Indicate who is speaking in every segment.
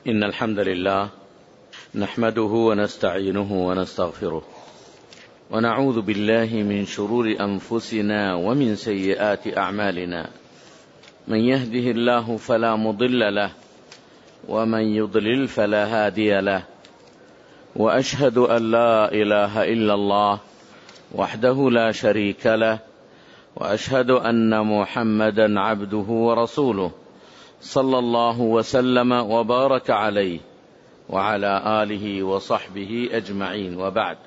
Speaker 1: إن الحمد لله نحمده ونستعينه ونستغفره ونعوذ بالله من شرور أنفسنا ومن سيئات أعمالنا. من يهده الله فلا مضل له ومن يضلل فلا هادي له، وأشهد أن لا إله إلا الله وحده لا شريك له، وأشهد أن محمدا عبده ورسوله صلى الله وسلم وبارك عليه وعلى آله وصحبه أجمعين، وبعد.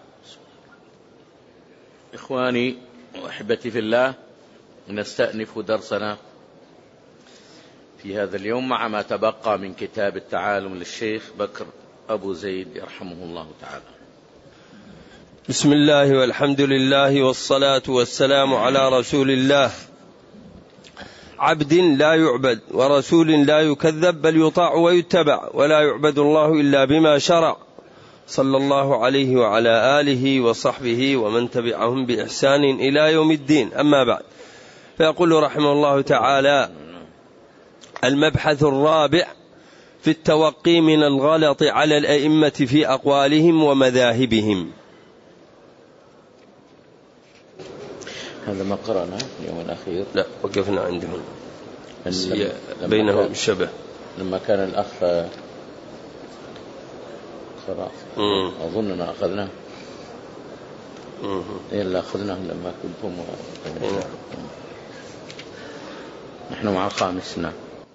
Speaker 1: إخواني وأحبتي في الله، نستأنف درسنا في هذا اليوم مع ما تبقى من كتاب التعالم للشيخ بكر أبو زيد رحمه الله تعالى.
Speaker 2: بسم الله والحمد لله والصلاة والسلام على رسول الله، عبد لا يعبد ورسول لا يكذب بل يطاع ويتبع، ولا يعبد الله إلا بما شرع، صلى الله عليه وعلى آله وصحبه ومن تبعهم بإحسان إلى يوم الدين. أما بعد، فيقول رحمه الله تعالى: المبحث الرابع في التوقي من الغلط على الأئمة في أقوالهم ومذاهبهم.
Speaker 1: هذا ما قرأنا اليوم الأخير،
Speaker 2: لا وقفنا عندهم بينهم شبه.
Speaker 1: لما كان الأخ قرأ أظننا أخذناه، إلا أخذناه لما كنتم نحن مع الخامس. نعم.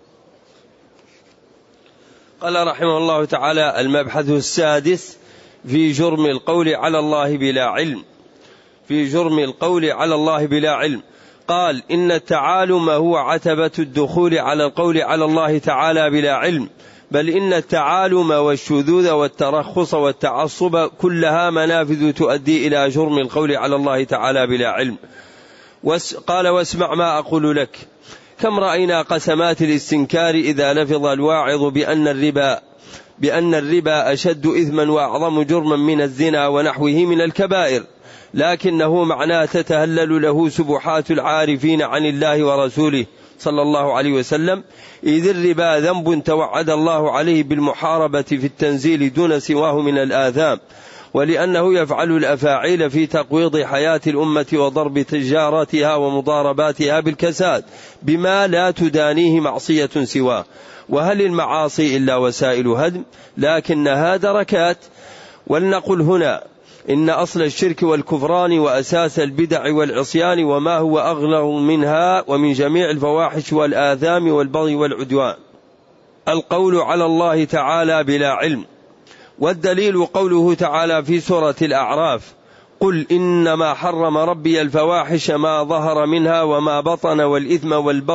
Speaker 2: قال رحمه الله تعالى: المبحث السادس في جرم القول على الله بلا علم. في جرم القول على الله بلا علم. قال: إن التعالم هو عتبة الدخول على القول على الله تعالى بلا علم، بل إن التعالم والشذوذ والترخص والتعصب كلها منافذ تؤدي إلى جرم القول على الله تعالى بلا علم. قال: واسمع ما أقول لك. كم رأينا قسمات الاستنكار إذا لفظ الواعظ بأن الربا أشد إثما وأعظم جرما من الزنا ونحوه من الكبائر، لكنه معناه تتهلل له سبحات العارفين عن الله ورسوله صلى الله عليه وسلم، إذ الربا ذنب توعد الله عليه بالمحاربة في التنزيل دون سواه من الآثام، ولأنه يفعل الأفاعيل في تقويض حياة الأمة وضرب تجارتها ومضارباتها بالكساد بما لا تدانيه معصية سواه. وهل المعاصي إلا وسائل هدم؟ لكنها دركات. ولنقل هنا: إن أصل الشرك والكفران وأساس البدع والعصيان وما هو أغلظ منها ومن جميع الفواحش والآثام والبغي والعدوان القول على الله تعالى بلا علم. والدليل قوله تعالى في سورة الأعراف: قل إنما حرم ربي الفواحش ما ظهر منها وما بطن والإثم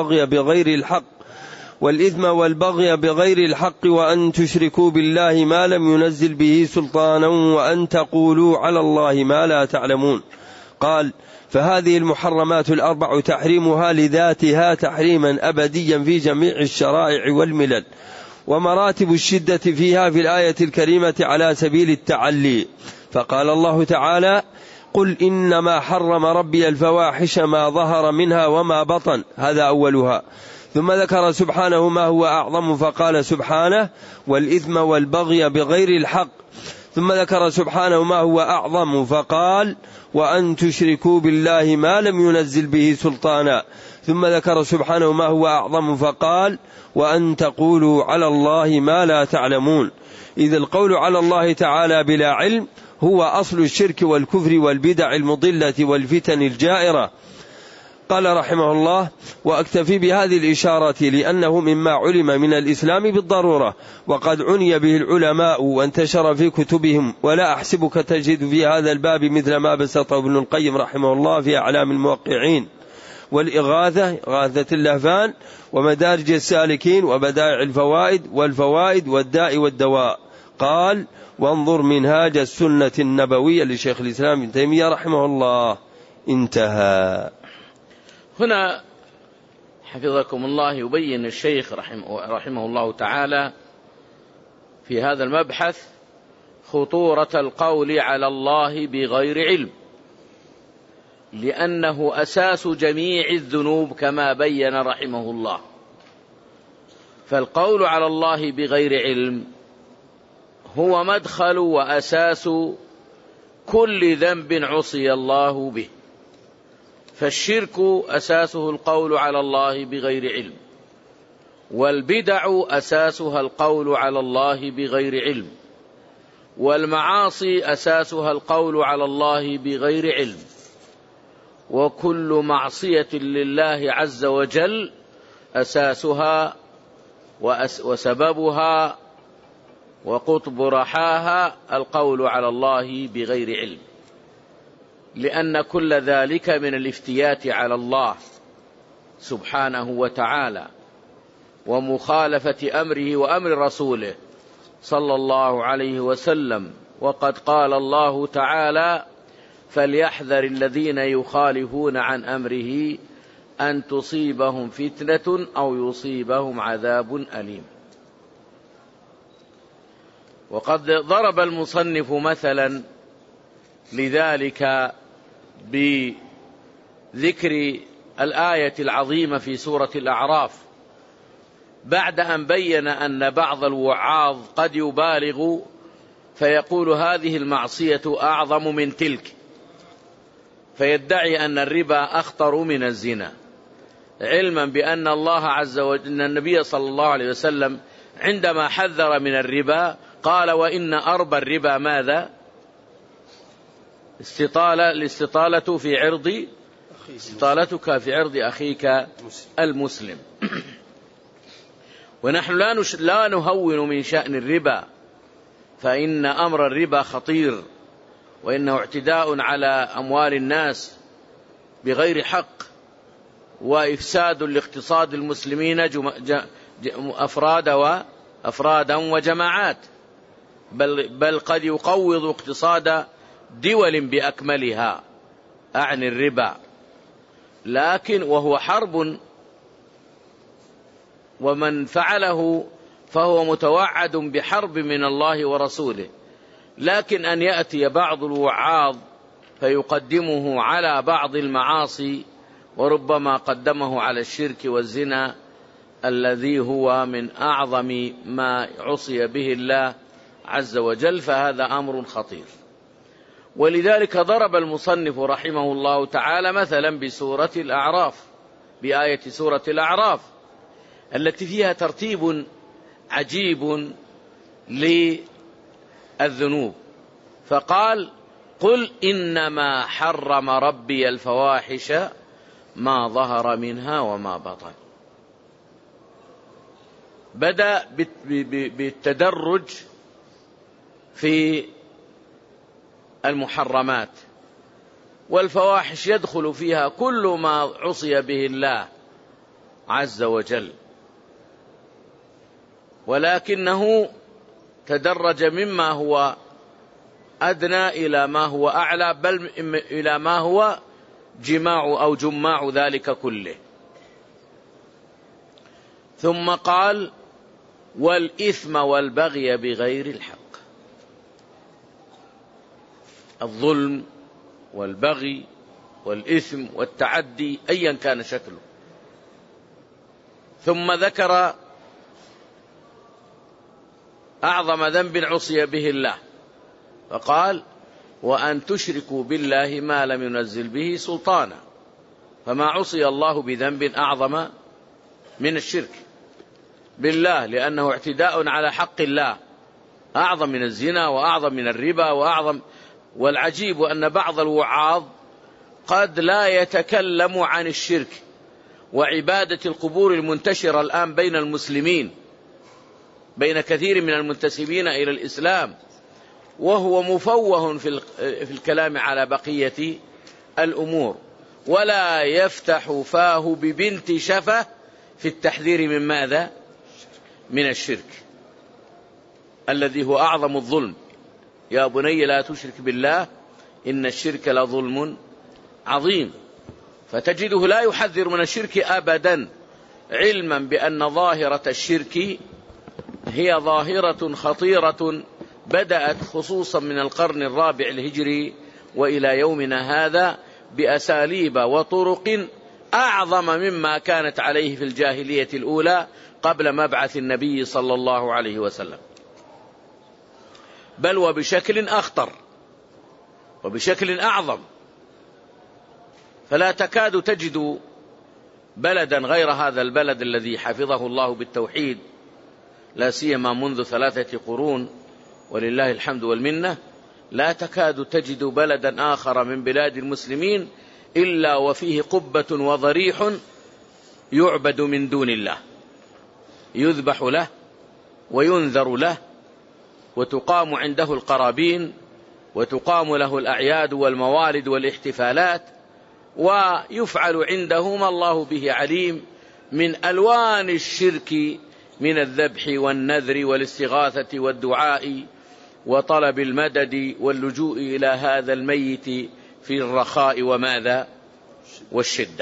Speaker 2: والبغي بغير الحق وأن تشركوا بالله ما لم ينزل به سلطانا وأن تقولوا على الله ما لا تعلمون. قال: فهذه المحرمات الأربع تحريمها لذاتها تحريما أبديا في جميع الشرائع والملل، ومراتب الشدة فيها في الآية الكريمة على سبيل التعلي. فقال الله تعالى: قل إنما حرم ربي الفواحش ما ظهر منها وما بطن، هذا أولها. ثم ذكر سبحانه ما هو أعظم فقال سبحانه: والإثم والبغي بغير الحق. ثم ذكر سبحانه ما هو أعظم فقال: وأن تشركوا بالله ما لم ينزل به سلطانا. ثم ذكر سبحانه ما هو أعظم فقال: وأن تقولوا على الله ما لا تعلمون. إذ القول على الله تعالى بلا علم هو أصل الشرك والكفر والبدع المضلة والفتن الجائرة. قال رحمه الله: وأكتفي بهذه الإشارة لأنه مما علم من الإسلام بالضرورة، وقد عني به العلماء وانتشر في كتبهم، ولا أحسبك تجد في هذا الباب مثل ما بسطه ابن القيم رحمه الله في أعلام الموقعين والإغاثة، إغاثة اللهفان، ومدارج السالكين، وبدائع الفوائد والفوائد والداء والدواء. قال: وانظر منهاج السنة النبوية لشيخ الإسلام ابن تيمية رحمه الله. انتهى.
Speaker 1: هنا حفظكم الله يبين الشيخ رحمه الله تعالى في هذا المبحث خطورة القول على الله بغير علم، لأنه أساس جميع الذنوب كما بين رحمه الله. فالقول على الله بغير علم هو مدخل وأساس كل ذنب عصي الله به. فالشرك أساسه القول على الله بغير علم، والبدع أساسها القول على الله بغير علم، والمعاصي أساسها القول على الله بغير علم. وكل معصية لله عز وجل أساسها وسببها وقطب رحاها القول على الله بغير علم، لأن كل ذلك من الافتيات على الله سبحانه وتعالى ومخالفة أمره وأمر رسوله صلى الله عليه وسلم. وقد قال الله تعالى: فليحذر الذين يخالفون عن أمره أن تصيبهم فتنة أو يصيبهم عذاب أليم. وقد ضرب المصنف مثلا لذلك بذكر الآية العظيمة في سورة الأعراف، بعد أن بين أن بعض الوعاظ قد يبالغ فيقول هذه المعصية أعظم من تلك، فيدعي أن الربا أخطر من الزنا، علما بأن الله عز وجل أن النبي صلى الله عليه وسلم عندما حذر من الربا قال: وإن أربى الربا ماذا؟ الاستطالة في عرض استطالتك في عرض أخيك المسلم. ونحن لا نهون من شأن الربا، فإن أمر الربا خطير، وإنه اعتداء على أموال الناس بغير حق، وإفساد لاقتصاد المسلمين أفرادا وجماعات، بل قد يقوض اقتصاد دول بأكملها عن الربا، لكن وهو حرب، ومن فعله فهو متوعد بحرب من الله ورسوله. لكن أن يأتي بعض الوعاظ فيقدمه على بعض المعاصي، وربما قدمه على الشرك والزنا الذي هو من أعظم ما عصي به الله عز وجل، فهذا أمر خطير. ولذلك ضرب المصنف رحمه الله تعالى مثلا بسورة الأعراف، بآية سورة الأعراف التي فيها ترتيب عجيب للذنوب، فقال: قل إنما حرم ربي الفواحش ما ظهر منها وما بطن. بدأ بالتدرج في المحرمات، والفواحش يدخل فيها كل ما عصي به الله عز وجل، ولكنه تدرج مما هو أدنى إلى ما هو أعلى، بل إلى ما هو جماع أو جماع ذلك كله. ثم قال: والإثم والبغي بغير الحق. الظلم والبغي والإثم والتعدي أيا كان شكله. ثم ذكر أعظم ذنب عصي به الله، فقال: وأن تشركوا بالله ما لم ينزل به سلطانا. فما عصي الله بذنب أعظم من الشرك بالله، لأنه اعتداء على حق الله، أعظم من الزنا وأعظم من الربا وأعظم. والعجيب أن بعض الوعاظ قد لا يتكلم عن الشرك وعبادة القبور المنتشرة الآن بين المسلمين، بين كثير من المنتسبين إلى الإسلام، وهو مفوه في الكلام على بقية الأمور، ولا يفتح فاه ببنت شفة في التحذير من ماذا؟ من الشرك الذي هو أعظم الظلم. يا بني لا تشرك بالله إن الشرك لظلم عظيم. فتجده لا يحذر من الشرك أبدا، علما بأن ظاهرة الشرك هي ظاهرة خطيرة بدأت خصوصا من القرن الرابع الهجري وإلى يومنا هذا بأساليب وطرق أعظم مما كانت عليه في الجاهلية الأولى قبل مبعث النبي صلى الله عليه وسلم. بل وبشكل أخطر وبشكل أعظم. فلا تكاد تجد بلدا غير هذا البلد الذي حفظه الله بالتوحيد، لا سيما منذ 3 قرون ولله الحمد والمنة، لا تكاد تجد بلدا آخر من بلاد المسلمين إلا وفيه قبة وضريح يعبد من دون الله، يذبح له وينذر له وتقام عنده القرابين وتقام له الأعياد والموالد والاحتفالات، ويفعل عنده ما الله به عليم من ألوان الشرك، من الذبح والنذر والاستغاثة والدعاء وطلب المدد واللجوء إلى هذا الميت في الرخاء وماذا والشدة.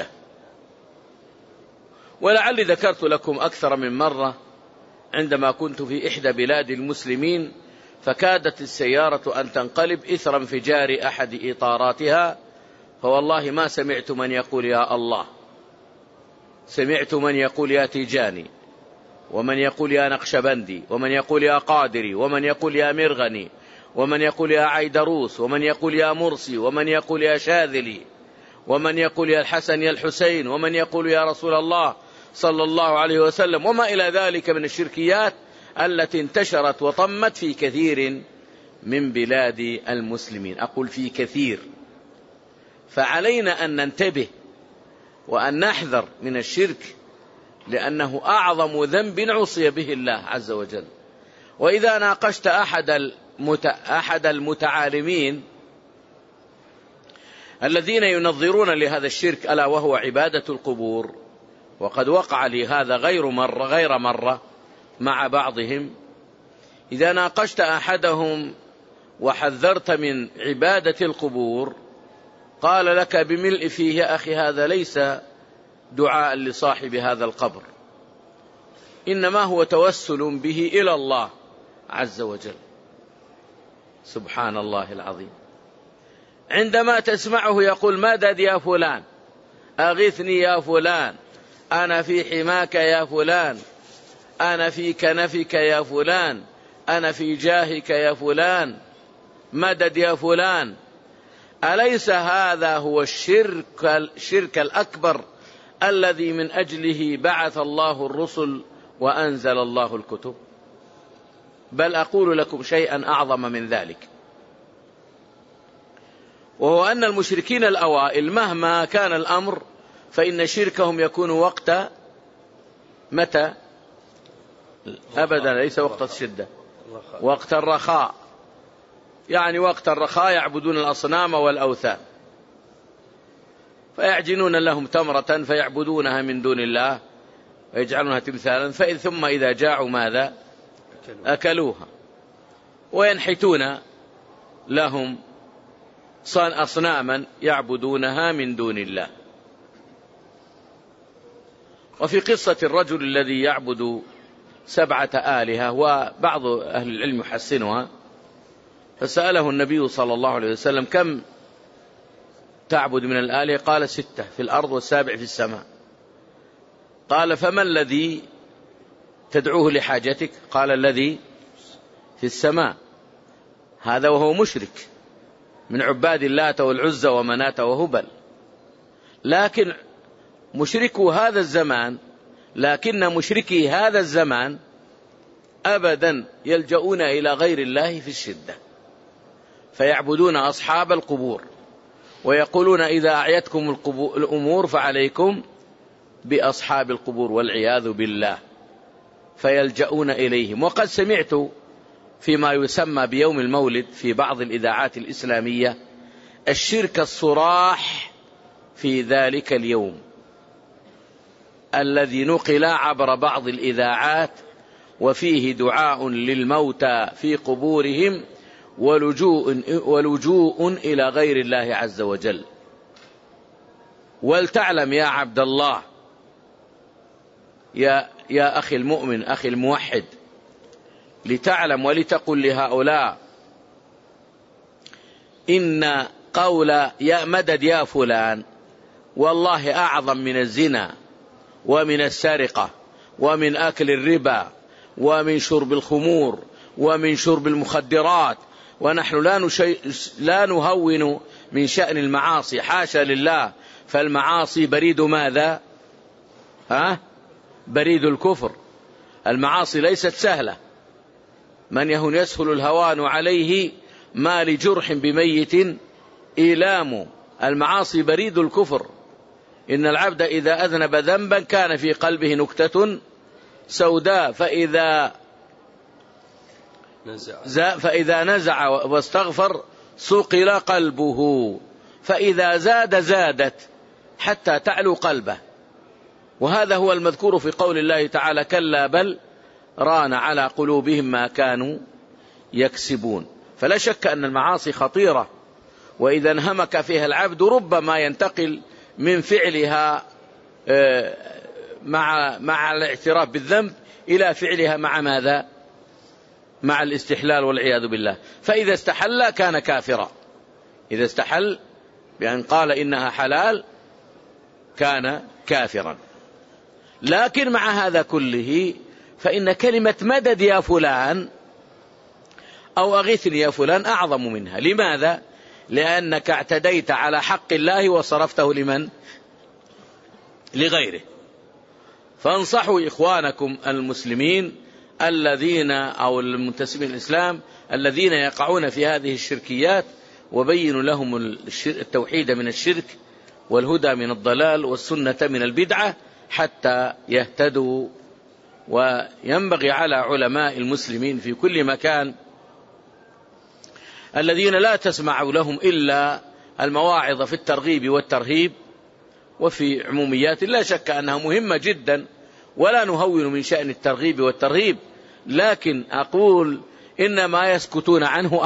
Speaker 1: ولعلي ذكرت لكم أكثر من مرة عندما كنت في إحدى بلاد المسلمين فكادت السيارة أن تنقلب إثر انفجار أحد إطاراتها، فوالله ما سمعت من يقول يا الله، سمعت من يقول يا تيجاني، ومن يقول يا نقشبندي، ومن يقول يا قادري، ومن يقول يا مرغني، ومن يقول يا عيدروس، ومن يقول يا مرسي، ومن يقول يا شاذلي، ومن يقول يا الحسن يا الحسين، ومن يقول يا رسول الله صلى الله عليه وسلم، وما إلى ذلك من الشركيات التي انتشرت وطمت في كثير من بلاد المسلمين. أقول في كثير. فعلينا أن ننتبه وأن نحذر من الشرك، لأنه أعظم ذنب عصي به الله عز وجل. وإذا ناقشت أحد المتعالمين الذين ينظرون لهذا الشرك ألا وهو عبادة القبور، وقد وقع لي هذا غير مرة مع بعضهم، إذا ناقشت أحدهم وحذرت من عبادة القبور قال لك بملء فيه يا أخي هذا ليس دعاء لصاحب هذا القبر، إنما هو توسل به إلى الله عز وجل. سبحان الله العظيم. عندما تسمعه يقول مدد يا فلان، أغثني يا فلان، أنا في حماك يا فلان، أنا في كنفك يا فلان، أنا في جاهك يا فلان، مدد يا فلان، أليس هذا هو الشرك الأكبر الذي من أجله بعث الله الرسل وأنزل الله الكتب؟ بل أقول لكم شيئا أعظم من ذلك، وهو أن المشركين الأوائل مهما كان الأمر فإن شركهم يكون وقت متى؟ أبدا ليس وقت الشدة، وقت الرخاء. يعني وقت الرخاء يعبدون الأصنام والأوثان، فيعجنون لهم تمرة فيعبدونها من دون الله ويجعلونها تمثالا، ثم إذا جاعوا ماذا؟ أكلوها. وينحتون لهم أصناما يعبدونها من دون الله. وفي قصة الرجل الذي يعبد 7 آلهة، وبعض أهل العلم يحسنها، فسأله النبي صلى الله عليه وسلم كم تعبد من الآلهة؟ قال 6 في الأرض و7 في السماء. قال فما الذي تدعوه لحاجتك؟ قال الذي في السماء. هذا وهو مشرك من عباد اللات والعزى ومناة وهبل. لكن مشركو هذا الزمان، لكن مشركي هذا الزمان أبدا يلجؤون إلى غير الله في الشدة، فيعبدون أصحاب القبور، ويقولون إذا أعيتكم الأمور فعليكم بأصحاب القبور والعياذ بالله، فيلجؤون إليهم. وقد سمعت فيما يسمى بيوم المولد في بعض الإذاعات الإسلامية الشرك الصراح في ذلك اليوم الذي نقل عبر بعض الإذاعات، وفيه دعاء للموتى في قبورهم ولجوء إلى غير الله عز وجل. ولتعلم يا عبد الله، يا أخي المؤمن، أخي الموحد، لتعلم ولتقل لهؤلاء إن قول يا مدد يا فلان والله أعظم من الزنا ومن السرقة ومن أكل الربا ومن شرب الخمور ومن شرب المخدرات ونحن لا نهون من شأن المعاصي، حاشا لله، فالمعاصي بريد ماذا؟ بريد الكفر. المعاصي ليست سهلة، من يهن يسهل الهوان عليه، ما لجرح بميت إيلام. المعاصي بريد الكفر. إن العبد إذا أذنب ذنبا كان في قلبه نكتة سوداء، فإذا نزع واستغفر صقل قلبه، فإذا زادت حتى تعلو قلبه. وهذا هو المذكور في قول الله تعالى: كلا بل ران على قلوبهم ما كانوا يكسبون. فلا شك أن المعاصي خطيرة، وإذا انهمك فيها العبد ربما ينتقل من فعلها مع الاعتراف بالذنب إلى فعلها مع ماذا؟ مع الاستحلال والعياذ بالله. فإذا استحل كان كافرا، إذا استحل بأن قال إنها حلال كان كافرا. لكن مع هذا كله فإن كلمة مدد يا فلان أو أغثني يا فلان أعظم منها. لماذا؟ لأنك اعتديت على حق الله وصرفته لمن؟ لغيره. فانصحوا إخوانكم المسلمين الذين أو المنتسبين الإسلام الذين يقعون في هذه الشركيات، وبينوا لهم التوحيد من الشرك والهدى من الضلال والسنة من البدعة حتى يهتدوا. وينبغي على علماء المسلمين في كل مكان الذين لا تسمع لهم إلا المواعظ في الترغيب والترهيب وفي عموميات، لا شك أنها مهمة جدا ولا نهون من شأن الترغيب والترهيب، لكن أقول إنما يسكتون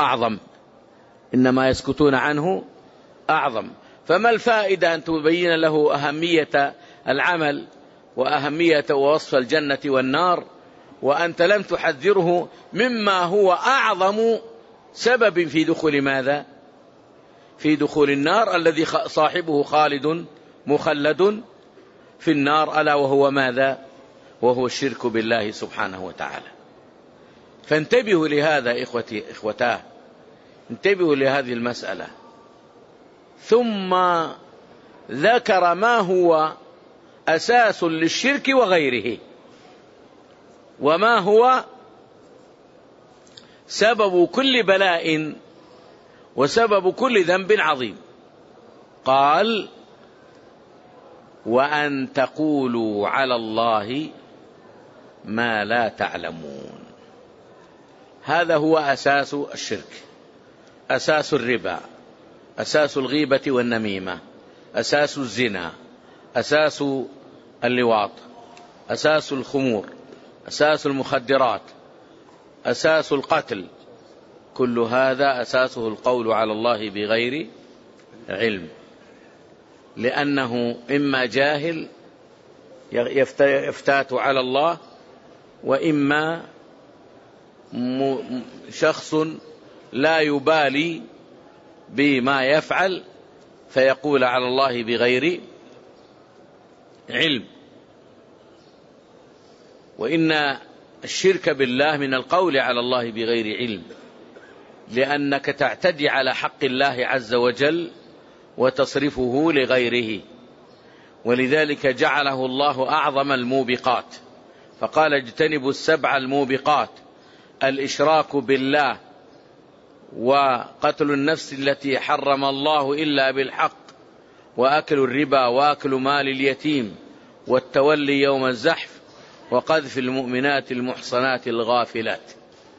Speaker 1: عنه أعظم. فما الفائدة أن تبين له أهمية العمل وأهمية ووصف الجنة والنار وأنت لم تحذره مما هو أعظم سبب في دخول ماذا؟ في دخول النار، الذي صاحبه خالد مخلد في النار، ألا وهو ماذا؟ وهو الشرك بالله سبحانه وتعالى. فانتبهوا لهذا إخوتاه، انتبهوا لهذه المسألة. ثم ذكر ما هو أساس للشرك وغيره، وما هو سبب كل بلاء وسبب كل ذنب عظيم. قال: وأن تقولوا على الله ما لا تعلمون. هذا هو أساس الشرك، أساس الربا، أساس الغيبة والنميمة، أساس الزنا، أساس اللواط، أساس الخمور، أساس المخدرات، أساس القتل. كل هذا أساسه القول على الله بغير علم، لأنه إما جاهل يفتات على الله، وإما شخص لا يبالي بما يفعل فيقول على الله بغير علم. وإن الشرك بالله من القول على الله بغير علم، لأنك تعتدي على حق الله عز وجل وتصرفه لغيره. ولذلك جعله الله أعظم الموبقات، فقال: اجتنبوا السبع الموبقات: الإشراك بالله، وقتل النفس التي حرم الله إلا بالحق، وأكل الربا، وأكل مال اليتيم، والتولي يوم الزحف، وقذف المؤمنات المحصنات الغافلات.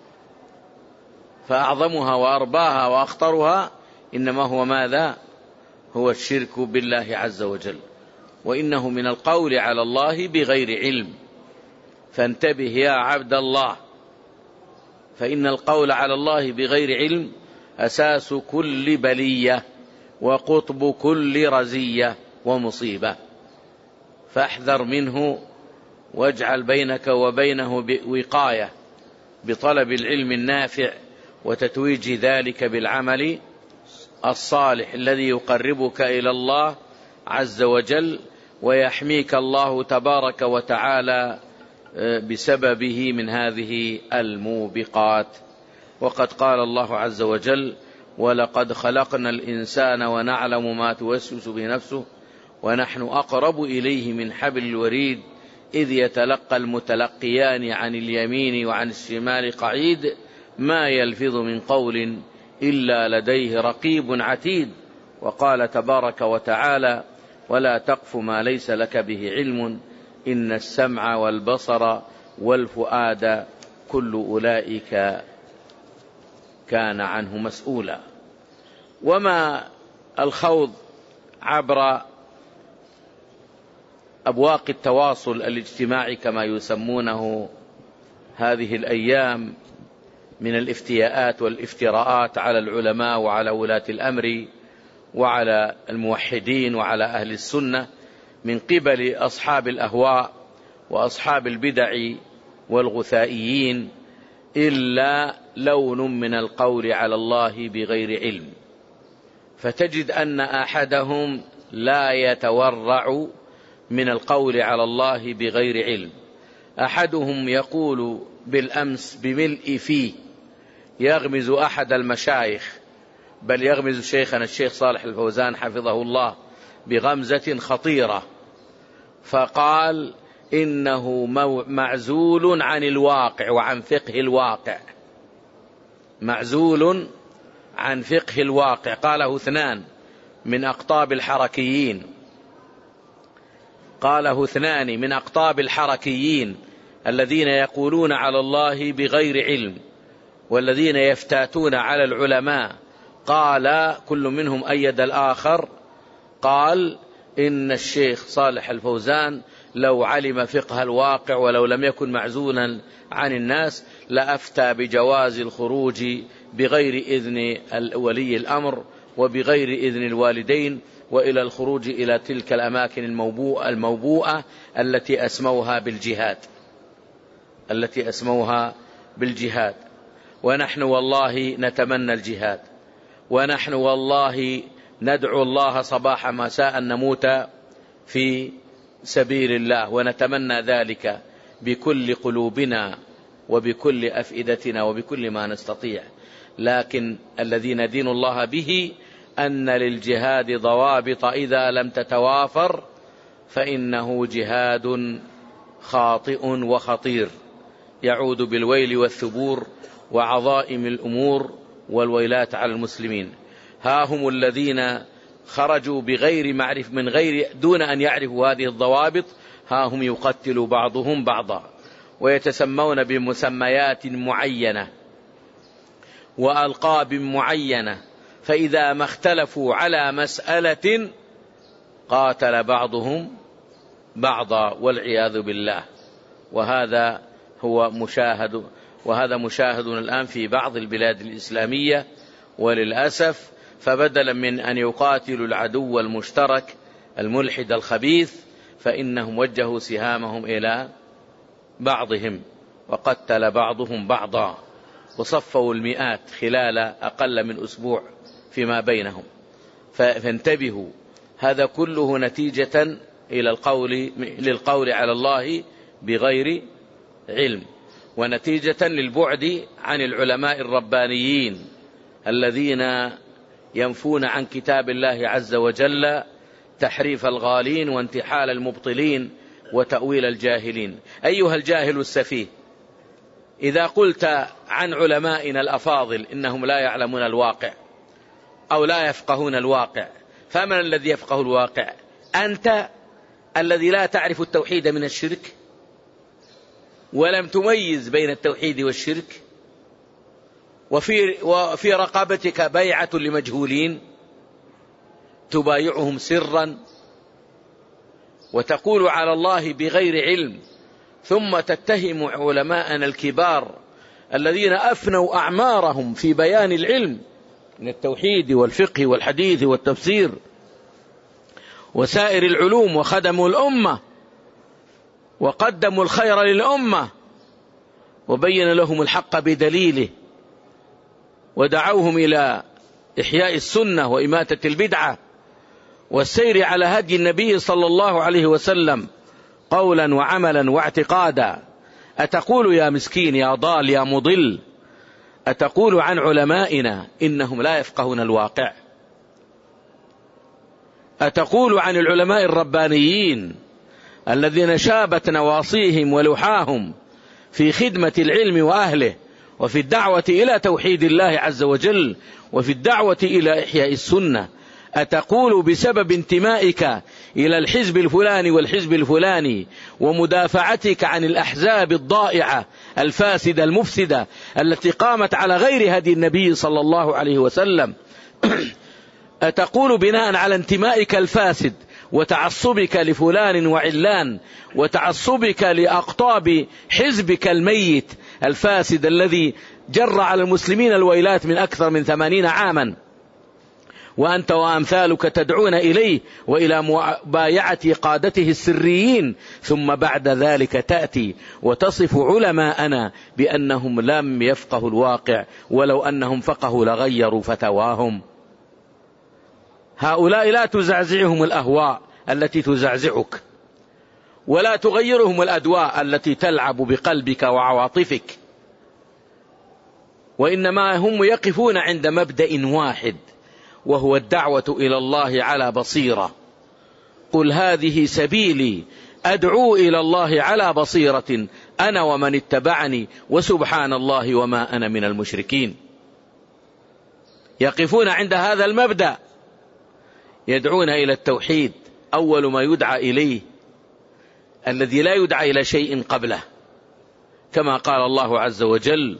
Speaker 1: فأعظمها وأرباها وأخطرها إنما هو ماذا؟ هو الشرك بالله عز وجل، وإنه من القول على الله بغير علم. فانتبه يا عبد الله، فإن القول على الله بغير علم أساس كل بلية وقطب كل رزية ومصيبة، فاحذر منه، واجعل بينك وبينه وقاية بطلب العلم النافع وتتويج ذلك بالعمل الصالح الذي يقربك إلى الله عز وجل، ويحميك الله تبارك وتعالى بسببه من هذه الموبقات. وقد قال الله عز وجل: ولقد خلقنا الإنسان ونعلم ما توسوس به نفسه ونحن أقرب إليه من حبل الوريد إذ يتلقى المتلقيان عن اليمين وعن الشمال قعيد ما يلفظ من قول إلا لديه رقيب عتيد. وقال تبارك وتعالى: ولا تقف ما ليس لك به علم إن السمع والبصر والفؤاد كل أولئك كان عنه مسؤولا. وما الخوض عبر أبواق التواصل الاجتماعي كما يسمونه هذه الأيام من الافتياءات والافتراءات على العلماء وعلى ولاة الأمر وعلى الموحدين وعلى أهل السنة من قبل أصحاب الأهواء وأصحاب البدع والغثائيين، إلا لون من القول على الله بغير علم. فتجد أن أحدهم لا يتورع من القول على الله بغير علم. أحدهم يقول بالأمس بملء فيه، يغمز أحد المشايخ، بل يغمز شيخنا الشيخ صالح الفوزان حفظه الله بغمزة خطيرة، فقال إنه معزول عن الواقع وعن فقه الواقع، معزول عن فقه الواقع. قاله اثنان من أقطاب الحركيين، قاله اثنان من أقطاب الحركيين الذين يقولون على الله بغير علم والذين يفتاتون على العلماء. قال كل منهم أيد الآخر، قال إن الشيخ صالح الفوزان لو علم فقه الواقع ولو لم يكن معزولا عن الناس لأفتى بجواز الخروج بغير إذن ولي الأمر وبغير إذن الوالدين وإلى الخروج إلى تلك الأماكن الموبوءة التي أسموها بالجهاد. ونحن والله نتمنى الجهاد، ونحن والله ندعو الله صباح مساء أن نموت في سبيل الله، ونتمنى ذلك بكل قلوبنا وبكل أفئدتنا وبكل ما نستطيع. لكن الذي ندين الله به أن للجهاد ضوابط إذا لم تتوافر فإنه جهاد خاطئ وخطير يعود بالويل والثبور وعظائم الأمور والويلات على المسلمين. ها هم الذين خرجوا بغير معرف من غير دون أن يعرفوا هذه الضوابط، ها هم يقتل بعضهم بعضا ويتسمون بمسميات معينة وألقاب معينة، فإذا ما اختلفوا على مسألة قاتل بعضهم بعضا والعياذ بالله. وهذا مشاهد الآن في بعض البلاد الإسلامية وللأسف. فبدلا من أن يقاتلوا العدو المشترك الملحد الخبيث فإنهم وجهوا سهامهم إلى بعضهم وقتل بعضهم بعضا وصفوا المئات خلال أقل من أسبوع فيما بينهم. فانتبهوا، هذا كله نتيجة للقول على الله بغير علم، ونتيجة للبعد عن العلماء الربانيين الذين ينفون عن كتاب الله عز وجل تحريف الغالين وانتحال المبطلين وتأويل الجاهلين. أيها الجاهل السفيه، إذا قلت عن علمائنا الأفاضل إنهم لا يعلمون الواقع أو لا يفقهون الواقع، فمن الذي يفقه الواقع؟ أنت الذي لا تعرف التوحيد من الشرك ولم تميز بين التوحيد والشرك، وفي رقبتك بيعة لمجهولين تبايعهم سرا وتقول على الله بغير علم، ثم تتهم علماءنا الكبار الذين أفنوا أعمارهم في بيان العلم من التوحيد والفقه والحديث والتفسير وسائر العلوم، وخدموا الأمة وقدموا الخير للأمة وبين لهم الحق بدليله ودعوهم إلى إحياء السنة وإماتة البدعة والسير على هدي النبي صلى الله عليه وسلم قولا وعملا واعتقادا. أتقول يا مسكين يا ضال يا مضل أتقول عن علمائنا إنهم لا يفقهون الواقع؟ أتقول عن العلماء الربانيين الذين شابت نواصيهم ولحاهم في خدمة العلم وأهله، وفي الدعوة إلى توحيد الله عز وجل، وفي الدعوة إلى إحياء السنة، أتقول بسبب انتمائك إلى الحزب الفلاني والحزب الفلاني ومدافعتك عن الأحزاب الضائعة الفاسدة المفسدة التي قامت على غير هدي النبي صلى الله عليه وسلم، أتقول بناء على انتمائك الفاسد وتعصبك لفلان وعلان وتعصبك لأقطاب حزبك الميت الفاسد الذي جر على المسلمين الويلات من أكثر من 80 عاما، وأنت وأمثالك تدعون إليه وإلى مبايعة قادته السريين، ثم بعد ذلك تأتي وتصف علماءنا بأنهم لم يفقهوا الواقع، ولو أنهم فقهوا لغيروا فتواهم. هؤلاء لا تزعزعهم الأهواء التي تزعزعك، ولا تغيرهم الأدواء التي تلعب بقلبك وعواطفك، وإنما هم يقفون عند مبدأ واحد، وهو الدعوة إلى الله على بصيرة. قل هذه سبيلي أدعو إلى الله على بصيرة أنا ومن اتبعني وسبحان الله وما أنا من المشركين. يقفون عند هذا المبدأ، يدعون إلى التوحيد، أول ما يدعى إليه الذي لا يدعى إلى شيء قبله، كما قال الله عز وجل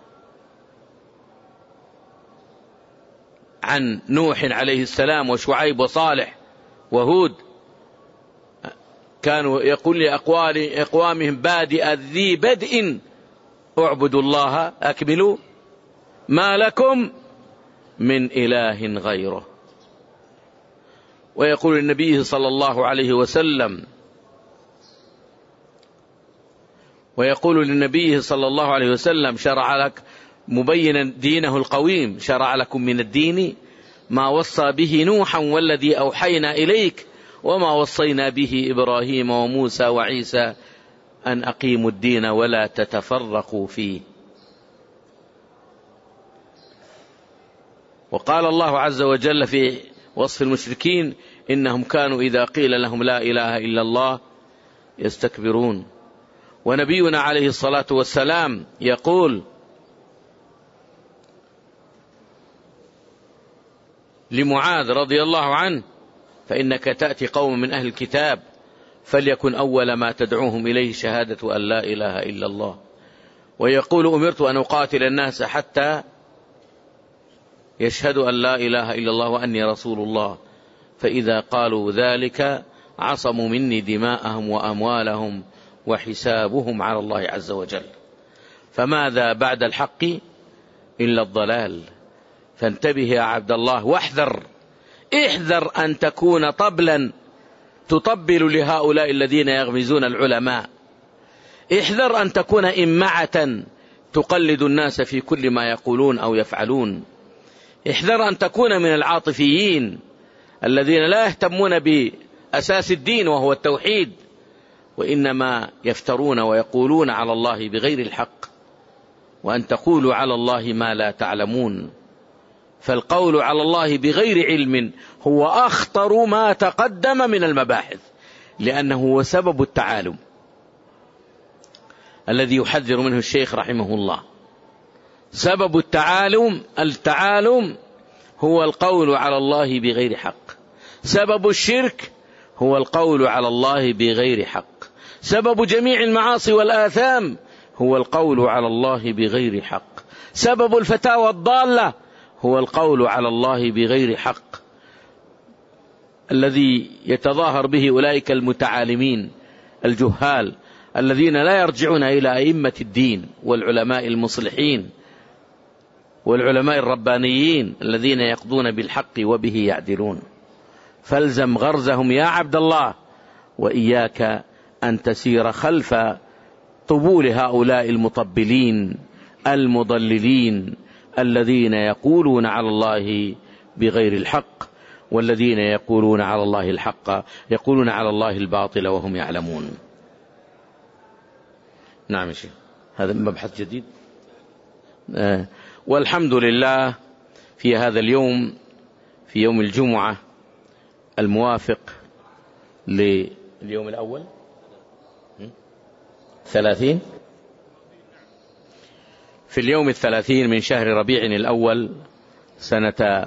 Speaker 1: عن نوح عليه السلام وشعيب وصالح وهود، كانوا يقول لأقوامهم بادئ ذي بدء اعبدوا الله أكملوا ما لكم من إله غيره. ويقول النبي صلى الله عليه وسلم شرع لك مبينا دينه القويم، شرع لكم من الدين ما وصى به نوحا والذي أوحينا إليك وما وصينا به إبراهيم وموسى وعيسى أن أقيموا الدين ولا تتفرقوا فيه. وقال الله عز وجل في وصف المشركين إنهم كانوا إذا قيل لهم لا إله إلا الله يستكبرون. ونبينا عليه الصلاة والسلام يقول لمعاذ رضي الله عنه فإنك تأتي قوم من أهل الكتاب فليكن أول ما تدعوهم إليه شهادة أن لا إله إلا الله. ويقول أمرت أن أقاتل الناس حتى يشهدوا أن لا إله إلا الله وأني رسول الله، فإذا قالوا ذلك عصموا مني دماءهم وأموالهم وحسابهم على الله عز وجل. فماذا بعد الحق إلا الضلال؟ فانتبه يا عبد الله واحذر، احذر أن تكون طبلا تطبل لهؤلاء الذين يغمزون العلماء، احذر أن تكون إمعة تقلد الناس في كل ما يقولون أو يفعلون، احذر أن تكون من العاطفيين الذين لا يهتمون بأساس الدين وهو التوحيد، وإنما يفترون ويقولون على الله بغير الحق، وأن تقولوا على الله ما لا تعلمون. فالقول على الله بغير علم هو أخطر ما تقدم من المباحث، لأنه هو سبب التعالم الذي يحذر منه الشيخ رحمه الله. سبب التعالم هو القول على الله بغير حق، سبب الشرك هو القول على الله بغير حق، سبب جميع المعاصي والآثام هو القول على الله بغير حق، سبب الفتاوى الضالة هو القول على الله بغير حق، الذي يتظاهر به أولئك المتعالمين الجهال الذين لا يرجعون إلى أئمة الدين والعلماء المصلحين والعلماء الربانيين الذين يقضون بالحق وبه يعدلون. فالزم غرزهم يا عبد الله، وإياك أن تسير خلف طبول هؤلاء المطبلين المضللين الذين يقولون على الله بغير الحق، والذين يقولون على الله الحق يقولون على الله الباطل وهم يعلمون. نعم شيخ، هذا مبحث جديد. والحمد لله في هذا اليوم، في يوم الجمعة الموافق لليوم الأول 30 في اليوم 30 من شهر ربيع الأول سنة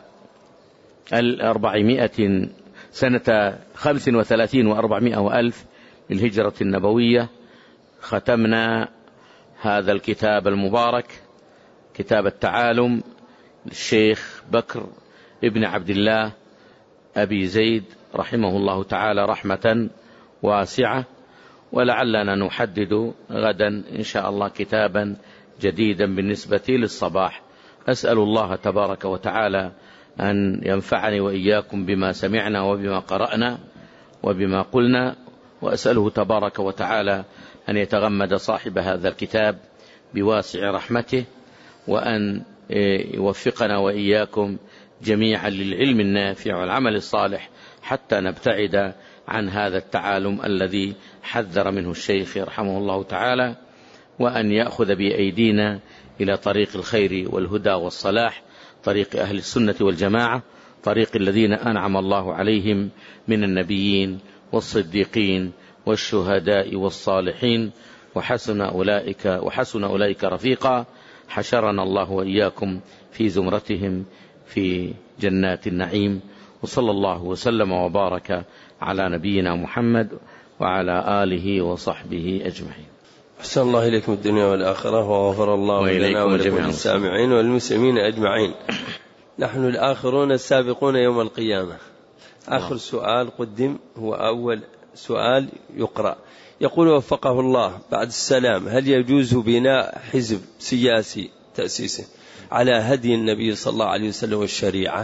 Speaker 1: 35 و400 وألف للهجرة النبوية، ختمنا هذا الكتاب المبارك، كتاب التعالم للشيخ بكر ابن عبد الله أبي زيد رحمه الله تعالى رحمة واسعة. ولعلنا نحدد غدا إن شاء الله كتابا جديدا بالنسبة للصباح. أسأل الله تبارك وتعالى أن ينفعني وإياكم بما سمعنا وبما قرأنا وبما قلنا، وأسأله تبارك وتعالى أن يتغمد صاحب هذا الكتاب بواسع رحمته، وأن يوفقنا وإياكم جميعا للعلم النافع والعمل الصالح حتى نبتعد عن هذا التعالم الذي حذر منه الشيخ رحمه الله تعالى، وأن يأخذ بأيدينا إلى طريق الخير والهدى والصلاح، طريق أهل السنة والجماعة، طريق الذين أنعم الله عليهم من النبيين والصديقين والشهداء والصالحين، وحسن أولئك رفيقا. حشرنا الله وإياكم في زمرتهم في جنات النعيم. وصلى الله وسلم وبارك على نبينا محمد وعلى آله وصحبه أجمعين.
Speaker 2: أحسن الله إليكم الدنيا والآخرة، وغفر الله لنا ولكم السامعين والمسلمين أجمعين. نحن الآخرون السابقون يوم القيامة. آخر سؤال قدم هو أول سؤال يقرأ، يقول وفقه الله بعد السلام: هل يجوز بناء حزب سياسي تأسيسه على هدي النبي صلى الله عليه وسلم والشريعة؟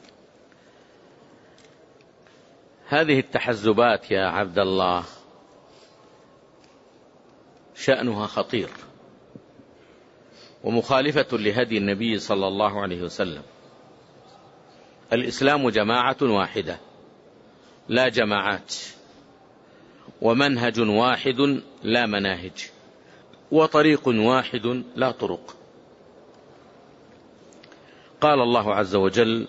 Speaker 1: هذه التحزبات يا عبد الله شأنها خطير ومخالفة لهدي النبي صلى الله عليه وسلم. الإسلام جماعة واحدة لا جماعات، ومنهج واحد لا مناهج، وطريق واحد لا طرق. قال الله عز وجل: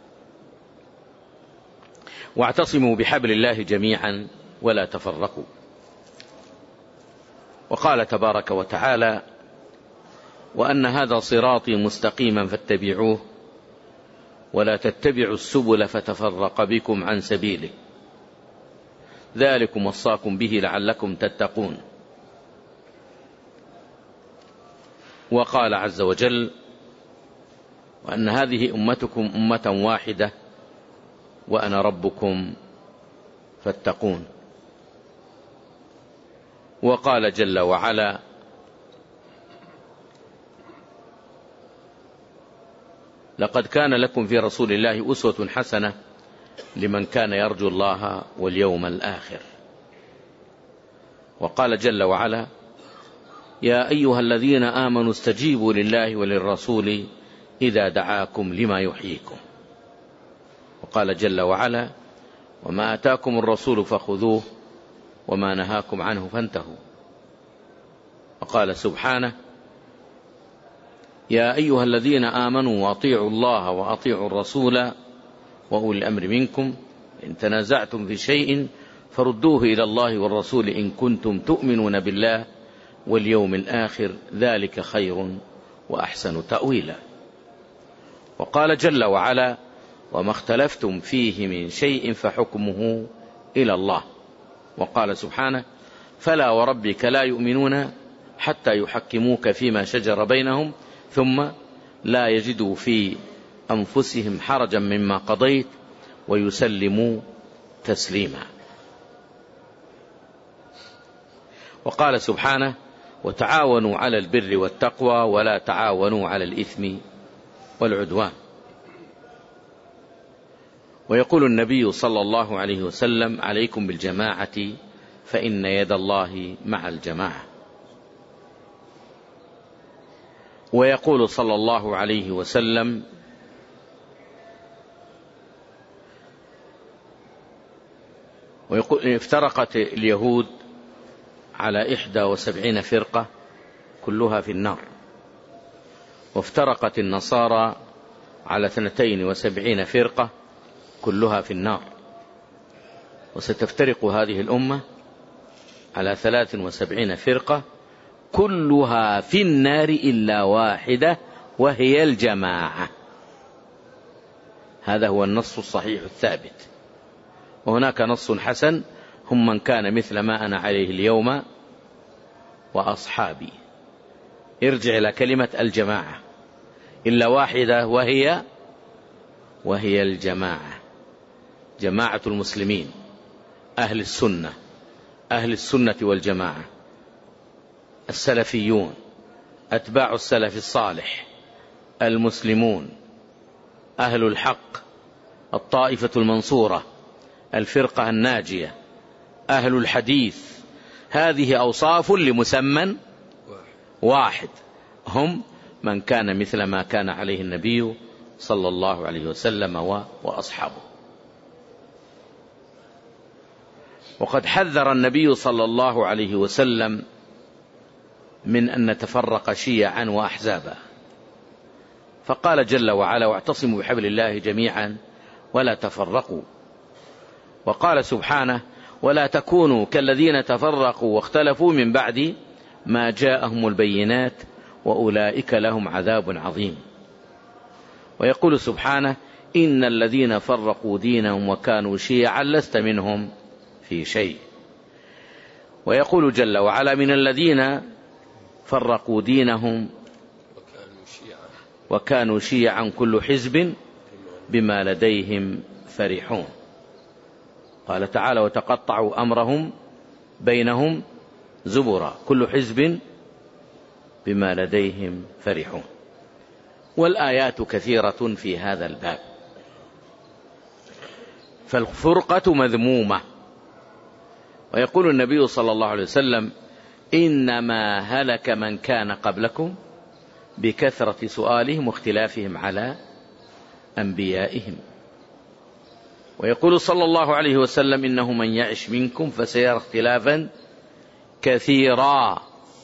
Speaker 1: واعتصموا بحبل الله جميعا ولا تفرقوا. وقال تبارك وتعالى: وأن هذا صراطي مستقيما فاتبعوه ولا تتبعوا السبل فتفرق بكم عن سبيله ذلكم وصاكم به لعلكم تتقون. وقال عز وجل: وأن هذه أمتكم أمة واحدة وأنا ربكم فاتقون. وقال جل وعلا: لقد كان لكم في رسول الله أسوة حسنة لمن كان يرجو الله واليوم الآخر. وقال جل وعلا: يا أيها الذين آمنوا استجيبوا لله وللرسول إذا دعاكم لما يحييكم. وقال جل وعلا: وما آتاكم الرسول فخذوه وما نهاكم عنه فانتهوا. وقال سبحانه: يا أيها الذين آمنوا وأطيعوا الله وأطيعوا الرسول وأولي الأمر منكم إن تنازعتم في شيء فردوه إلى الله والرسول إن كنتم تؤمنون بالله واليوم الآخر ذلك خير وأحسن تأويلا. وقال جل وعلا: وما اختلفتم فيه من شيء فحكمه إلى الله. وقال سبحانه: فلا وربك لا يؤمنون حتى يحكموك فيما شجر بينهم ثم لا يجدوا في أنفسهم حرجا مما قضيت ويسلموا تسليما. وقال سبحانه: وتعاونوا على البر والتقوى ولا تعاونوا على الإثم والعدوان. ويقول النبي صلى الله عليه وسلم: عليكم بالجماعة فإن يد الله مع الجماعة. ويقول صلى الله عليه وسلم: ويقول: افترقت اليهود على 71 فرقة كلها في النار، وافترقت النصارى على 72 فرقة كلها في النار، وستفترق هذه الأمة على 73 فرقة كلها في النار إلا واحدة وهي الجماعة. هذا هو النص الصحيح الثابت. وهناك نص حسن: هم من كان مثل ما أنا عليه اليوم وأصحابي. ارجع إلى كلمة الجماعة، إلا واحدة وهي الجماعة، جماعة المسلمين، أهل السنة والجماعة، السلفيون، أتباع السلف الصالح، المسلمون، أهل الحق، الطائفة المنصورة، الفرقة الناجية، أهل الحديث. هذه أوصاف لمسمى واحد، هم من كان مثل ما كان عليه النبي صلى الله عليه وسلم وأصحابه. وقد حذر النبي صلى الله عليه وسلم من أن نتفرق شيعا وأحزابا، فقال جل وعلا: واعتصموا بحبل الله جميعا ولا تفرقوا. وقال سبحانه: ولا تكونوا كالذين تفرقوا واختلفوا من بعد ما جاءهم البينات وأولئك لهم عذاب عظيم. ويقول سبحانه: إن الذين فرقوا دينهم وكانوا شيعا لست منهم في شيء. ويقول جل وعلا: من الذين فرقوا دينهم وكانوا شيعا كل حزب بما لديهم فرحون. قال تعالى: وتقطعوا أمرهم بينهم زبرا كل حزب بما لديهم فرحون. والآيات كثيرة في هذا الباب. فالفرقة مذمومة. ويقول النبي صلى الله عليه وسلم: إنما هلك من كان قبلكم بكثرة سؤالهم واختلافهم على أنبيائهم. ويقول صلى الله عليه وسلم: إنه من يعش منكم فسيرى اختلافا كثيرا،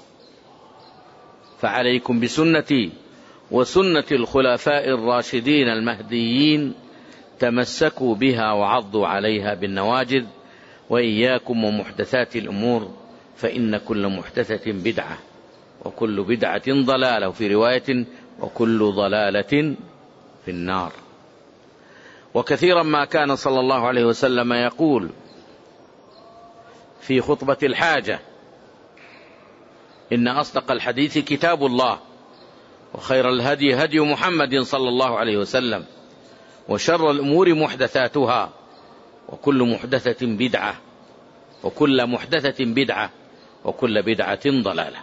Speaker 1: فعليكم بسنتي وسنة الخلفاء الراشدين المهديين، تمسكوا بها وعضوا عليها بالنواجذ، وإياكم ومحدثات الأمور، فإن كل محدثة بدعة وكل بدعة ضلالة، وفي رواية: وكل ضلالة في النار. وكثيرا ما كان صلى الله عليه وسلم يقول في خطبة الحاجة: إن أصدق الحديث كتاب الله، وخير الهدي هدي محمد صلى الله عليه وسلم، وشر الأمور محدثاتها، وكل محدثة بدعة، وكل محدثة بدعة، وكل بدعة ضلالة.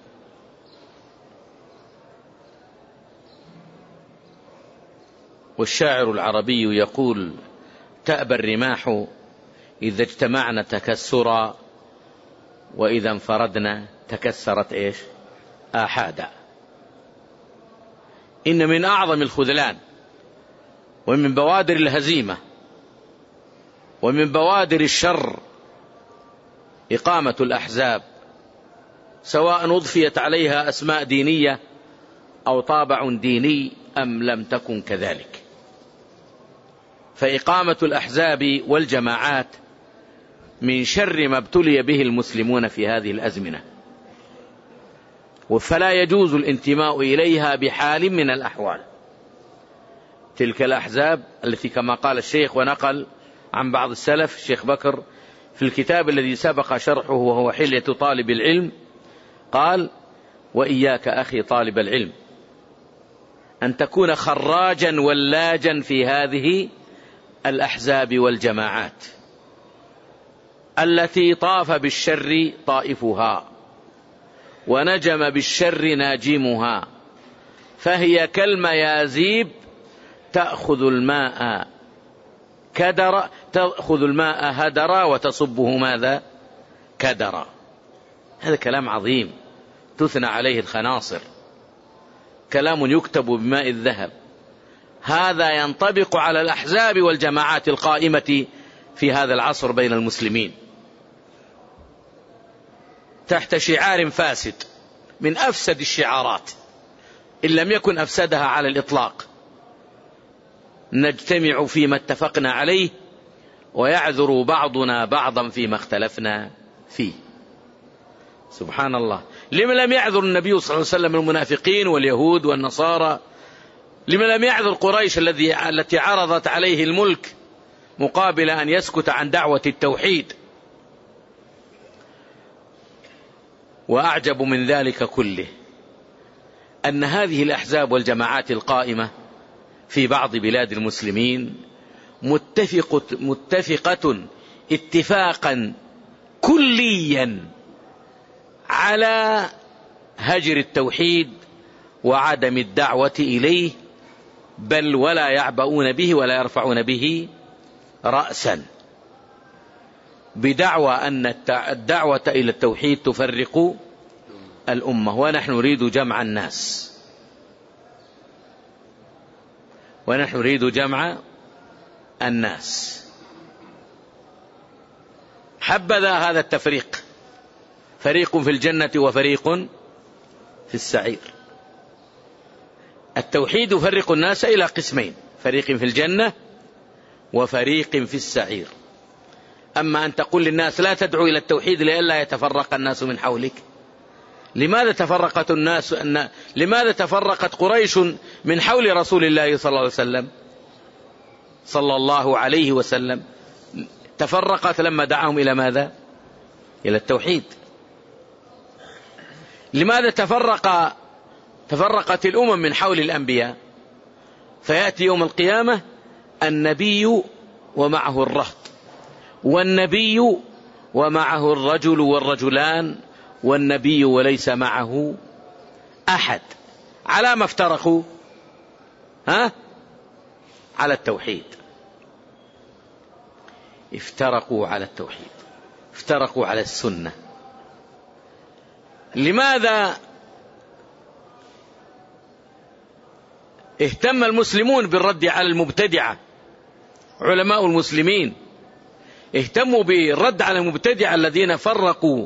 Speaker 1: والشاعر العربي يقول: تأبى الرماح إذا اجتمعنا تكسرا، وإذا انفردنا تكسرت آحادا. إن من أعظم الخذلان ومن بوادر الهزيمة ومن بوادر الشر إقامة الأحزاب، سواء أضفيت عليها أسماء دينية أو طابع ديني أم لم تكن كذلك. فإقامة الأحزاب والجماعات من شر ما ابتلي به المسلمون في هذه الأزمنة، فلا يجوز الانتماء إليها بحال من الأحوال. تلك الأحزاب التي كما قال الشيخ ونقل عن بعض السلف الشيخ بكر في الكتاب الذي سبق شرحه وهو حلية طالب العلم، قال: وإياك أخي طالب العلم أن تكون خراجا ولاجا في هذه الأحزاب والجماعات التي طاف بالشر طائفها ونجم بالشر ناجمها، فهي كالميازيب تأخذ الماء هدرا وتصبه ماذا؟ كدرا. هذا كلام عظيم تثنى عليه الخناصر، كلام يكتب بماء الذهب. هذا ينطبق على الأحزاب والجماعات القائمة في هذا العصر بين المسلمين تحت شعار فاسد من أفسد الشعارات، إن لم يكن أفسدها على الإطلاق. نجتمع فيما اتفقنا عليه ويعذر بعضنا بعضا فيما اختلفنا فيه. سبحان الله. لما لم يعذر النبي صلى الله عليه وسلم المنافقين واليهود والنصارى؟ لما لم يعذر قريش التي عرضت عليه الملك مقابل أن يسكت عن دعوة التوحيد؟ وأعجب من ذلك كله أن هذه الأحزاب والجماعات القائمة في بعض بلاد المسلمين متفقة اتفاقا كليا على هجر التوحيد وعدم الدعوة إليه، بل ولا يعبؤون به ولا يرفعون به رأسا، بدعوى أن الدعوة إلى التوحيد تفرق الأمة، ونحن نريد جمع الناس، ونحن نريد جمع الناس. حبذا هذا التفريق، فريق في الجنة وفريق في السعير. التوحيد يفرق الناس إلى قسمين، فريق في الجنة وفريق في السعير. أما أن تقول للناس لا تدعو إلى التوحيد لئلا يتفرق الناس من حولك. لماذا تفرقت الناس؟ لماذا تفرقت قريش من حول رسول الله صلى الله عليه وسلم؟ صلى الله عليه وسلم تفرقت لما دعاهم إلى ماذا؟ إلى التوحيد. لماذا تفرقت الأمم من حول الأنبياء؟ فيأتي يوم القيامة النبي ومعه الرهط، والنبي ومعه الرجل والرجلان، والنبي وليس معه أحد. على ما افترقوا؟ على التوحيد. افترقوا على التوحيد، افترقوا على السنة. لماذا اهتم المسلمون بالرد على المبتدعة؟ علماء المسلمين اهتموا بالرد على المبتدعة الذين فرقوا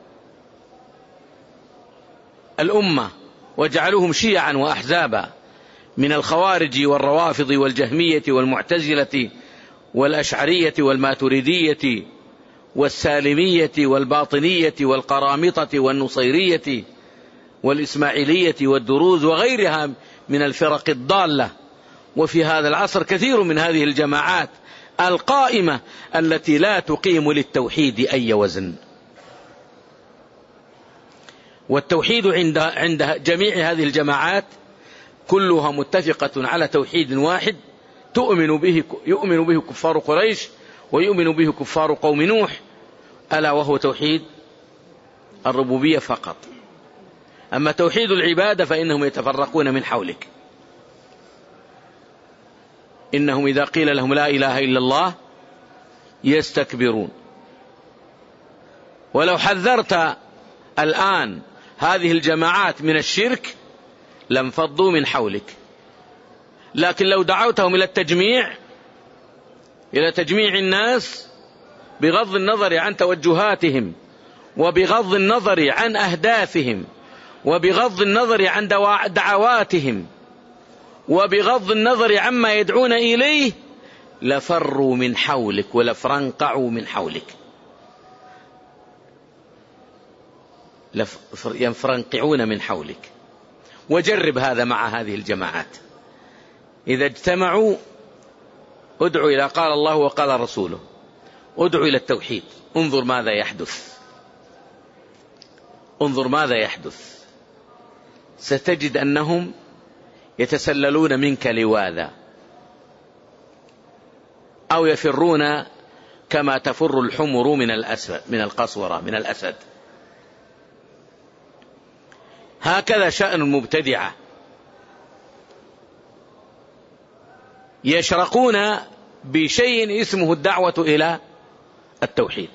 Speaker 1: الأمة وجعلوهم شيعا وأحزابا، من الخوارج والروافض والجهمية والمعتزلة والأشعرية والماتريدية والسالمية والباطنية والقرامطة والنصيرية والإسماعيلية والدروز وغيرها من الفرق الضالة. وفي هذا العصر كثير من هذه الجماعات القائمة التي لا تقيم للتوحيد أي وزن. والتوحيد عند جميع هذه الجماعات كلها متفقة على توحيد واحد يؤمن به كفار قريش ويؤمن به كفار قوم نوح، ألا وهو توحيد الربوبية فقط. أما توحيد العبادة فإنهم يتفرقون من حولك. إنهم إذا قيل لهم لا إله إلا الله يستكبرون. ولو حذرت الآن هذه الجماعات من الشرك لانفضوا من حولك، لكن لو دعوتهم إلى تجميع الناس بغض النظر عن توجهاتهم، وبغض النظر عن أهدافهم، وبغض النظر عن دعواتهم، وبغض النظر عما يدعون إليه، لفروا من حولك ولفرنقعوا من حولك، ينفرنقعون من حولك. وجرب هذا مع هذه الجماعات، إذا اجتمعوا ادعوا إلى قال الله وقال رسوله، ادعوا إلى التوحيد، انظر ماذا يحدث، انظر ماذا يحدث. ستجد أنهم يتسللون منك لواذا، أو يفرون كما تفر الحمر من القسورة من الأسد. هكذا شأن المبتدعة، يشرقون بشيء اسمه الدعوة إلى التوحيد،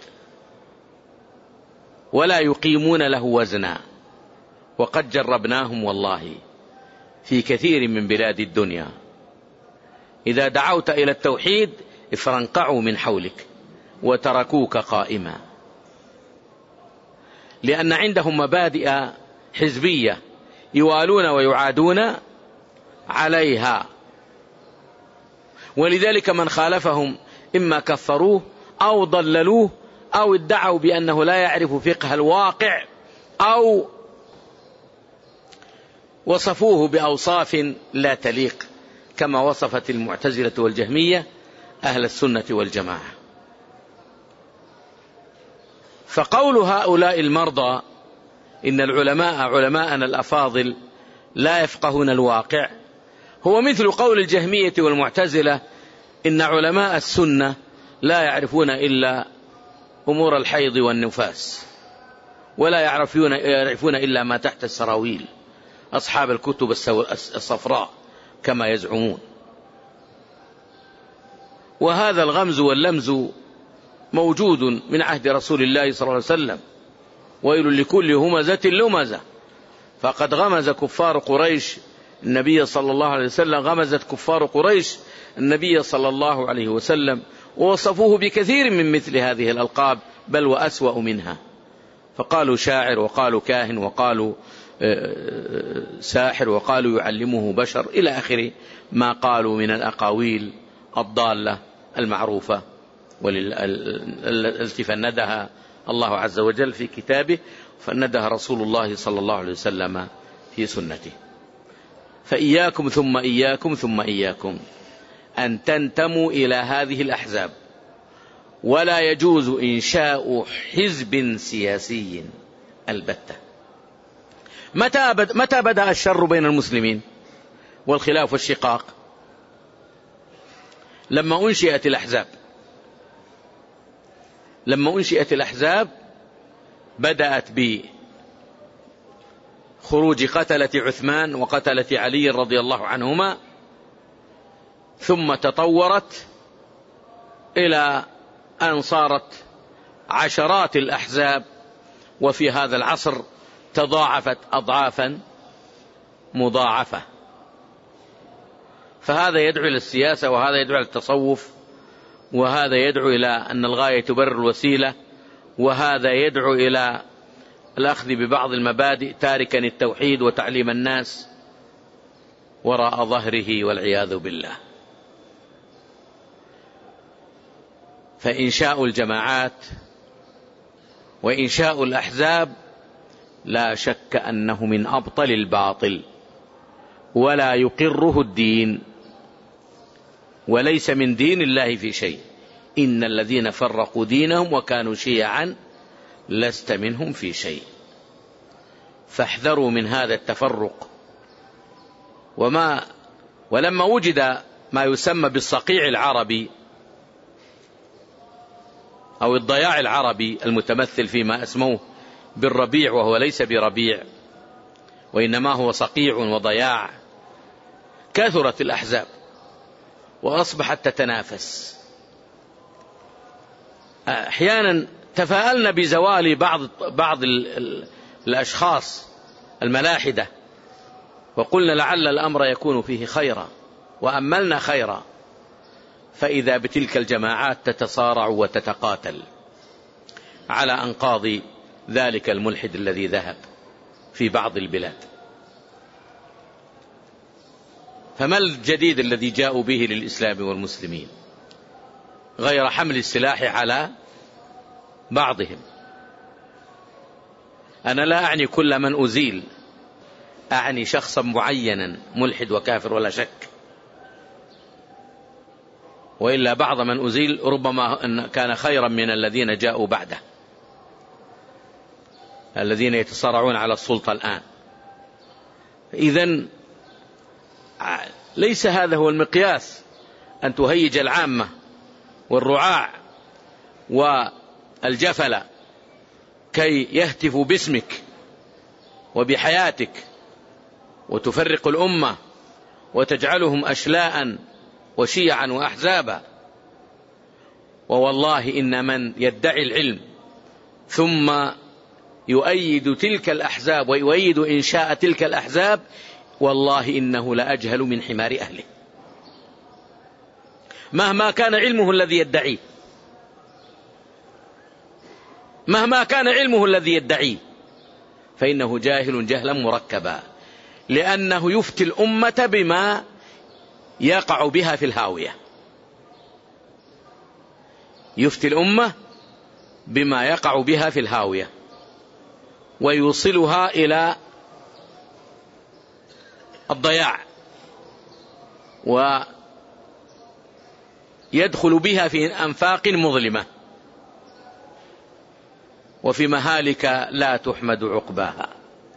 Speaker 1: ولا يقيمون له وزنا. وقد جربناهم والله في كثير من بلاد الدنيا، إذا دعوت إلى التوحيد افرنقعوا من حولك وتركوك قائما، لأن عندهم مبادئ حزبية يوالون ويعادون عليها. ولذلك من خالفهم إما كفروه أو ضللوه أو ادعوا بأنه لا يعرف فقه الواقع أو وصفوه بأوصاف لا تليق كما وصفت المعتزلة والجهمية أهل السنة والجماعة. فقول هؤلاء المرضى إن علماءنا الأفاضل لا يفقهون الواقع هو مثل قول الجهمية والمعتزلة إن علماء السنة لا يعرفون إلا أمور الحيض والنفاس ولا يعرفون إلا ما تحت السراويل أصحاب الكتب الصفراء كما يزعمون. وهذا الغمز واللمز موجود من عهد رسول الله صلى الله عليه وسلم. ويل لكل همزة لمزة. فقد غمز كفار قريش النبي صلى الله عليه وسلم، غمزت كفار قريش النبي صلى الله عليه وسلم ووصفوه بكثير من مثل هذه الألقاب بل وأسوأ منها، فقالوا شاعر وقالوا كاهن وقالوا ساحر وقالوا يعلمه بشر إلى آخر ما قالوا من الأقاويل الضالة المعروفة التي فندها الله عز وجل في كتابه فندها رسول الله صلى الله عليه وسلم في سنته. فإياكم ثم إياكم ثم إياكم أن تنتموا إلى هذه الأحزاب، ولا يجوز إنشاء حزب سياسي البتة. متى بدأ الشر بين المسلمين والخلاف والشقاق؟ لما أنشئت الأحزاب. لما أنشئت الأحزاب بدأت بخروج قتلة عثمان وقتلة علي رضي الله عنهما، ثم تطورت إلى أن صارت عشرات الأحزاب، وفي هذا العصر تضاعفت أضعافا مضاعفة. فهذا يدعو إلى السياسة، وهذا يدعو إلى التصوف، وهذا يدعو إلى أن الغاية تبرر الوسيلة، وهذا يدعو إلى الأخذ ببعض المبادئ تاركا التوحيد وتعليم الناس وراء ظهره والعياذ بالله. فإنشاء الجماعات وإنشاء الأحزاب لا شك أنه من أبطل الباطل ولا يقره الدين، وليس من دين الله في شيء. إن الذين فرقوا دينهم وكانوا شيعا لست منهم في شيء. فاحذروا من هذا التفرق. ولما وجد ما يسمى بالصقيع العربي أو الضياع العربي المتمثل فيما اسموه بالربيع، وهو ليس بربيع وإنما هو صقيع وضياع، كثرت الأحزاب وأصبحت تتنافس. أحيانا تفاءلنا بزوال بعض الأشخاص الملاحدة وقلنا لعل الأمر يكون فيه خيرا، وأملنا خيرا، فإذا بتلك الجماعات تتصارع وتتقاتل على أنقاض ذلك الملحد الذي ذهب في بعض البلاد. فما الجديد الذي جاءوا به للإسلام والمسلمين غير حمل السلاح على بعضهم؟ أنا لا أعني كل من أزيل، أعني شخصا معينا ملحد وكافر ولا شك، وإلا بعض من أزيل ربما كان خيرا من الذين جاءوا بعده، الذين يتصارعون على السلطة الآن. إذن ليس هذا هو المقياس أن تهيج العامة والرعاع والجفلة كي يهتفوا باسمك وبحياتك وتفرق الأمة وتجعلهم أشلاء وشيعا وأحزابا. ووالله إن من يدعي العلم ثم يؤيد تلك الأحزاب ويؤيد إنشاء تلك الأحزاب والله إنه لأجهل من حمار أهله، مهما كان علمه الذي يدعيه، مهما كان علمه الذي يدعيه، فإنه جاهل جهلا مركبا. لأنه يفتي الأمة بما يقع بها في الهاوية، يفتي الأمة بما يقع بها في الهاوية ويوصلها إلى الضياع، ويدخل بها في أنفاق مظلمة وفي مهالك لا تحمد عقباها.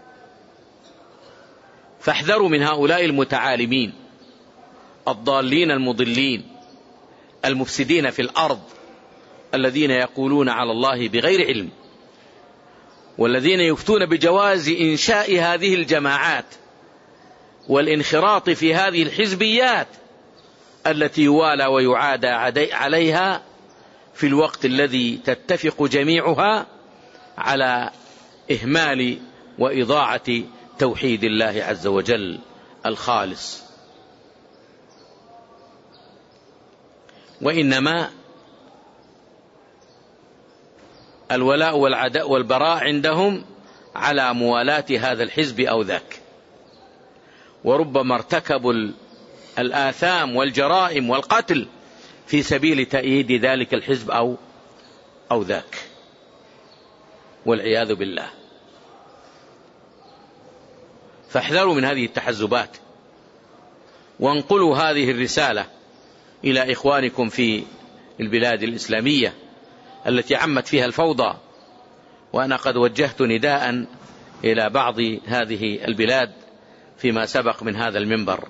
Speaker 1: فاحذروا من هؤلاء المتعالمين الضالين المضلين المفسدين في الأرض، الذين يقولون على الله بغير علم، والذين يفتون بجواز إنشاء هذه الجماعات والانخراط في هذه الحزبيات التي يوالى ويعادى عليها في الوقت الذي تتفق جميعها على إهمال وإضاعة توحيد الله عز وجل الخالص. وإنما الولاء والعداء والبراء عندهم على موالاة هذا الحزب أو ذاك، وربما ارتكبوا الآثام والجرائم والقتل في سبيل تأييد ذلك الحزب أو ذاك، والعياذ بالله. فاحذروا من هذه التحزبات، وانقلوا هذه الرسالة إلى إخوانكم في البلاد الإسلامية التي عمت فيها الفوضى. وأنا قد وجهت نداء إلى بعض هذه البلاد فيما سبق من هذا المنبر،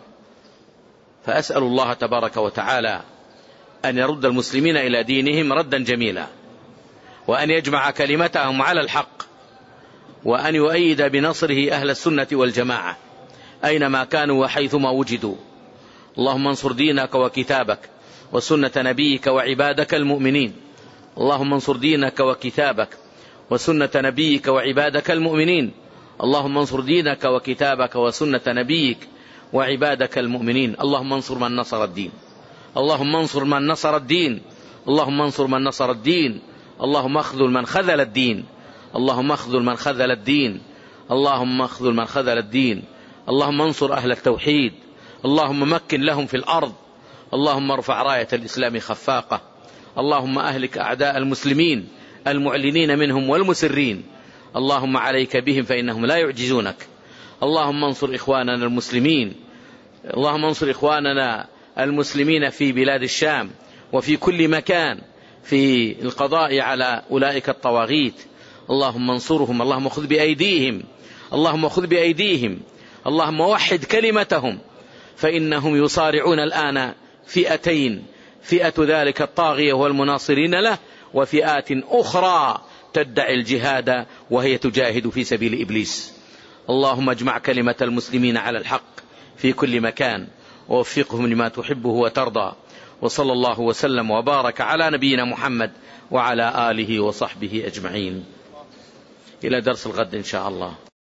Speaker 1: فأسأل الله تبارك وتعالى أن يرد المسلمين إلى دينهم ردا جميلا، وأن يجمع كلمتهم على الحق، وأن يؤيد بنصره أهل السنة والجماعة أينما كانوا وحيثما وجدوا. اللهم انصر دينك وكتابك وسنة نبيك وعبادك المؤمنين. اللهم انصر دينك وكتابك وسنة نبيك وعبادك المؤمنين. اللهم انصر دينك وكتابك وسنة نبيك وعبادك المؤمنين. اللهم انصر من نصر الدين. اللهم انصر من نصر الدين. اللهم انصر من نصر الدين. اللهم اخذل من خذل الدين. اللهم اخذل من خذل الدين. اللهم اخذل من خذل الدين. اللهم انصر أهل التوحيد. اللهم مكن لهم في الأرض. اللهم ارفع راية الإسلام خفاقة. اللهم أهلك أعداء المسلمين المعلنين منهم والمسرين. اللهم عليك بهم فإنهم لا يعجزونك. اللهم انصر إخواننا المسلمين. اللهم انصر إخواننا المسلمين في بلاد الشام وفي كل مكان في القضاء على أولئك الطواغيت. اللهم انصرهم. اللهم خذ بأيديهم. اللهم خذ بأيديهم. اللهم وحد كلمتهم، فإنهم يصارعون الآن فئتين: فئة ذلك الطاغية والمناصرين له، وفئات أخرى تدعي الجهاد وهي تجاهد في سبيل إبليس. اللهم اجمع كلمة المسلمين على الحق في كل مكان، ووفقهم لما تحبه وترضى. وصلى الله وسلم وبارك على نبينا محمد وعلى آله وصحبه أجمعين. إلى درس الغد إن شاء الله.